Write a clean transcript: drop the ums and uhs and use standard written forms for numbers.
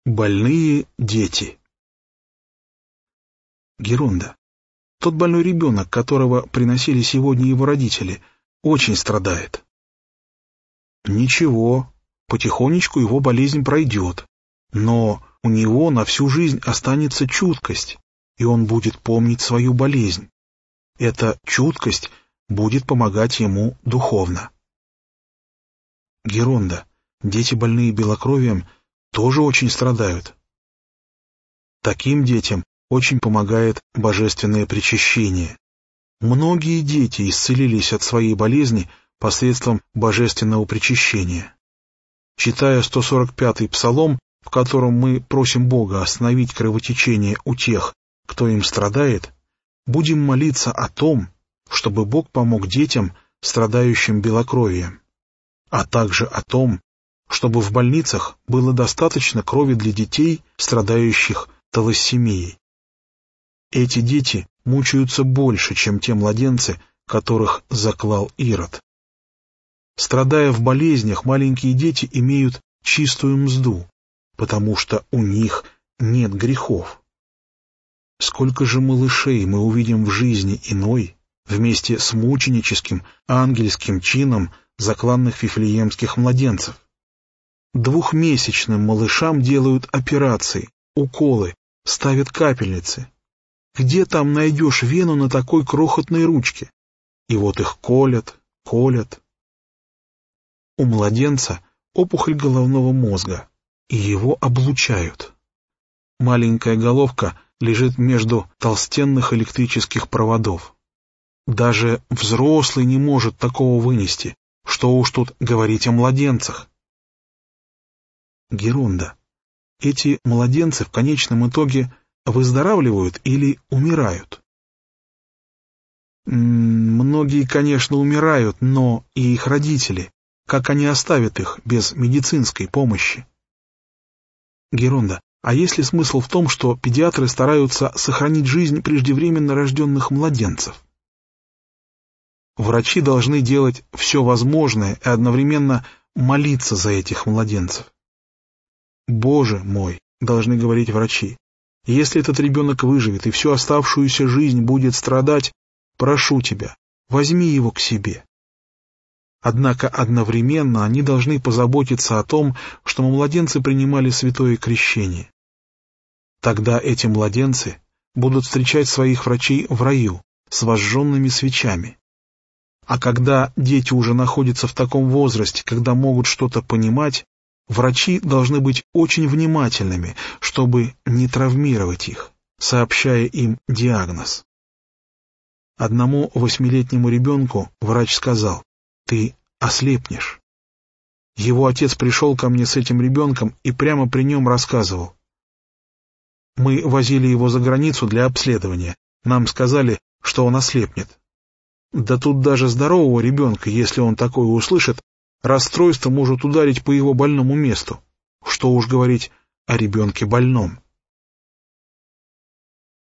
Больные дети. Герунда. Тот больной ребенок, которого приносили сегодня его родители, очень страдает. Ничего, потихонечку его болезнь пройдет, но у него на всю жизнь останется чуткость, и он будет помнить свою болезнь. Эта чуткость будет помогать ему духовно. Герунда. Дети, больные белокровием, тоже очень страдают. Таким детям очень помогает божественное причащение. Многие дети исцелились от своей болезни посредством божественного причащения. Читая 145-й псалом, в котором мы просим Бога остановить кровотечение у тех, кто им страдает, будем молиться о том, чтобы Бог помог детям, страдающим белокровием, а также о том, чтобы в больницах было достаточно крови для детей, страдающих талассемией. Эти дети мучаются больше, чем те младенцы, которых заклал Ирод. Страдая в болезнях, маленькие дети имеют чистую мзду, потому что у них нет грехов. Сколько же малышей мы увидим в жизни иной, вместе с мученическим ангельским чином закланных вифлеемских младенцев. 2-месячным малышам делают операции, уколы, ставят капельницы. Где там найдешь вену на такой крохотной ручке? И вот их колят. У младенца опухоль головного мозга, и его облучают. Маленькая головка лежит между толстенных электрических проводов. Даже взрослый не может такого вынести, что уж тут говорить о младенцах. Герунда. Эти младенцы в конечном итоге выздоравливают или умирают? Многие, конечно, умирают, но и их родители, как они оставят их без медицинской помощи? Герунда. А есть ли смысл в том, что педиатры стараются сохранить жизнь преждевременно рожденных младенцев? Врачи должны делать все возможное и одновременно молиться за этих младенцев. «Боже мой», — должны говорить врачи, — «если этот ребенок выживет и всю оставшуюся жизнь будет страдать, прошу тебя, возьми его к себе». Однако одновременно они должны позаботиться о том, чтобы младенцы принимали святое крещение. Тогда эти младенцы будут встречать своих врачей в раю с возжженными свечами. А когда дети уже находятся в таком возрасте, когда могут что-то понимать, врачи должны быть очень внимательными, чтобы не травмировать их, сообщая им диагноз. Одному 8-летнему ребенку врач сказал: «Ты ослепнешь». Его отец пришел ко мне с этим ребенком и прямо при нем рассказывал: «Мы возили его за границу для обследования. Нам сказали, что он ослепнет. Да тут даже здорового ребенка, если он такое услышит, расстройство может ударить по его больному месту. Что уж говорить о ребенке больном».